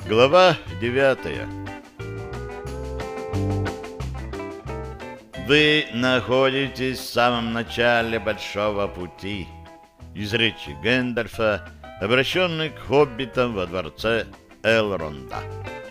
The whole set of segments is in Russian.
Глава 9. Вы находитесь в самом начале большого пути. Из речи Гэндальфа, обращенной к хоббитам во дворце Элронда.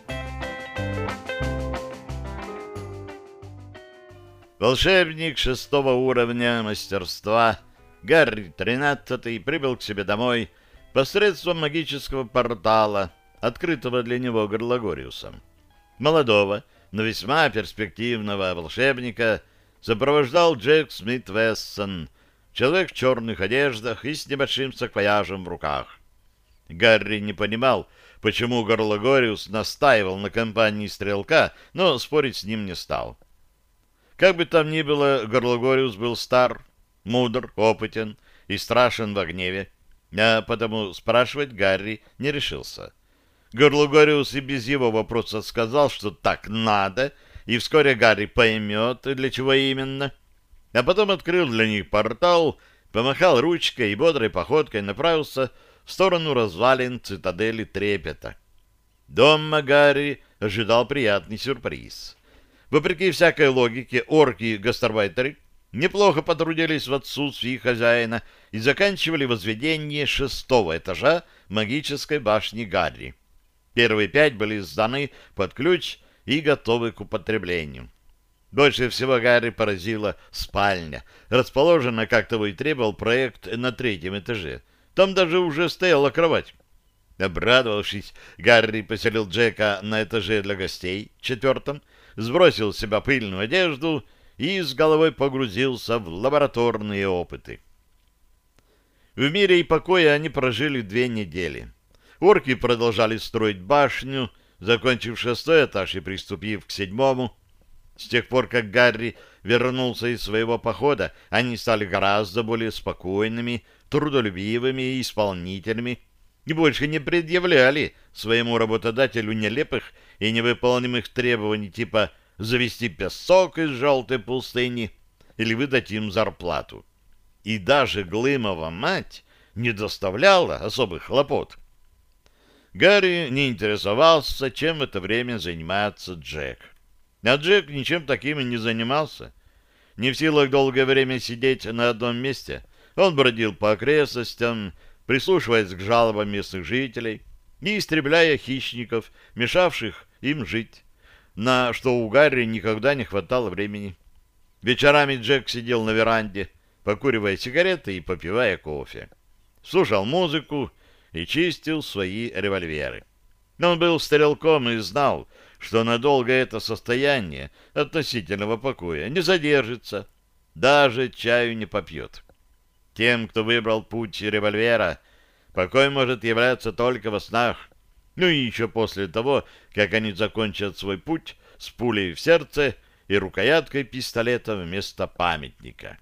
Волшебник 6-го уровня мастерства Гарри XIII прибыл к себе домой посредством магического портала, открытого для него Горлагориусом. Молодого, но весьма перспективного волшебника сопровождал Джек Смит-Вессон, человек в черных одеждах и с небольшим саквояжем в руках. Гарри не понимал, почему Горлагориус настаивал на компании стрелка, но спорить с ним не стал. Как бы там ни было, Горлагориус был стар, мудр, опытен и страшен во гневе, а потому спрашивать Гарри не решился. Горлагориус и без его вопроса сказал, что так надо, и вскоре Гарри поймет, для чего именно. А потом открыл для них портал, помахал ручкой и бодрой походкой направился в сторону развалин цитадели Трепета. Дома Гарри ожидал приятный сюрприз. Вопреки всякой логике, орки-гастарбайтеры неплохо потрудились в отсутствии хозяина и заканчивали возведение 6-го этажа магической башни Гарри. Первые 5 были сданы под ключ и готовы к употреблению. Больше всего Гарри поразила спальня, расположенная, как того и требовал проект, на 3-м этаже. Там даже уже стояла кровать. Обрадовавшись, Гарри поселил Джека на этаже для гостей, 4-м, сбросил с себя пыльную одежду и с головой погрузился в лабораторные опыты. В мире и покое они прожили 2 недели. Орки продолжали строить башню, закончив 6-й этаж и приступив к 7-му. С тех пор, как Гарри вернулся из своего похода, они стали гораздо более спокойными, трудолюбивыми и исполнительными, и больше не предъявляли своему работодателю нелепых и невыполнимых требований типа завести песок из желтой пустыни или выдать им зарплату. И даже Глымова мать не доставляла особых хлопот. Гарри не интересовался, чем в это время занимается Джек. А Джек ничем таким и не занимался. Не в силах долгое время сидеть на одном месте, он бродил по окрестностям, прислушиваясь к жалобам местных жителей и истребляя хищников, мешавших им жить, на что у Гарри никогда не хватало времени. Вечерами Джек сидел на веранде, покуривая сигареты и попивая кофе. Слушал музыку и чистил свои револьверы. Но он был стрелком и знал, что надолго это состояние относительного покоя не задержится, даже чаю не попьет. Тем, кто выбрал путь револьвера, покой может являться только во снах, ну и еще после того, как они закончат свой путь с пулей в сердце и рукояткой пистолета вместо памятника.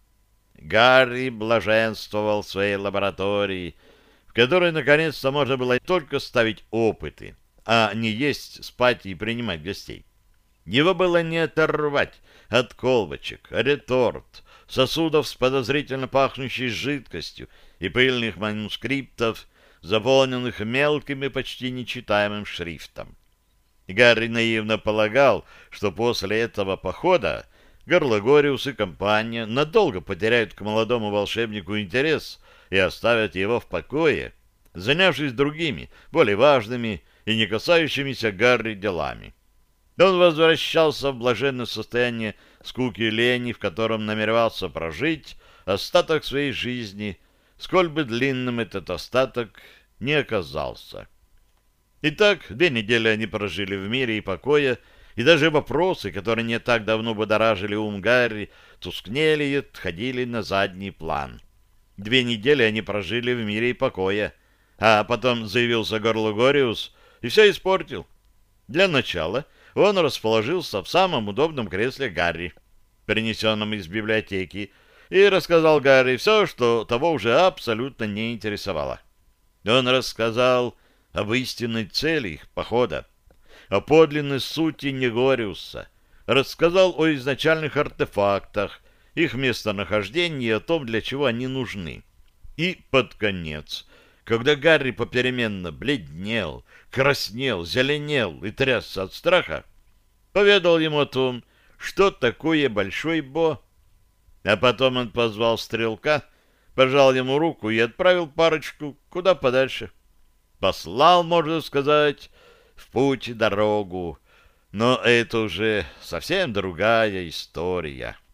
Гарри блаженствовал в своей лаборатории, в которой наконец-то можно было только ставить опыты, а не есть, спать и принимать гостей. Его было не оторвать от колбочек, реторт, сосудов с подозрительно пахнущей жидкостью и пыльных манускриптов, заполненных мелким и почти нечитаемым шрифтом. Гарри наивно полагал, что после этого похода Горлагориус и компания надолго потеряют к молодому волшебнику интерес и оставят его в покое, занявшись другими, более важными и не касающимися Гарри делами. Он возвращался в блаженное состояние скуки и лени, в котором намеревался прожить остаток своей жизни, сколь бы длинным этот остаток не оказался. Итак, 2 недели они прожили в мире и покое, и даже вопросы, которые не так давно будоражили ум Гарри, тускнели и отходили на задний план. 2 недели они прожили в мире и покое, а потом заявился Горлагориус и все испортил. Для начала он расположился в самом удобном кресле Гарри, принесенном из библиотеки, и рассказал Гарри все, что того уже абсолютно не интересовало. Он рассказал об истинной цели их похода, о подлинной сути Негориуса, рассказал о изначальных артефактах, их местонахождении и о том, для чего они нужны. И под конец когда Гарри попеременно бледнел, краснел, зеленел и трясся от страха, поведал ему о том, что такое Большой Бо. А потом он позвал стрелка, пожал ему руку и отправил парочку куда подальше. Послал, можно сказать, в путь и дорогу. Но это уже совсем другая история.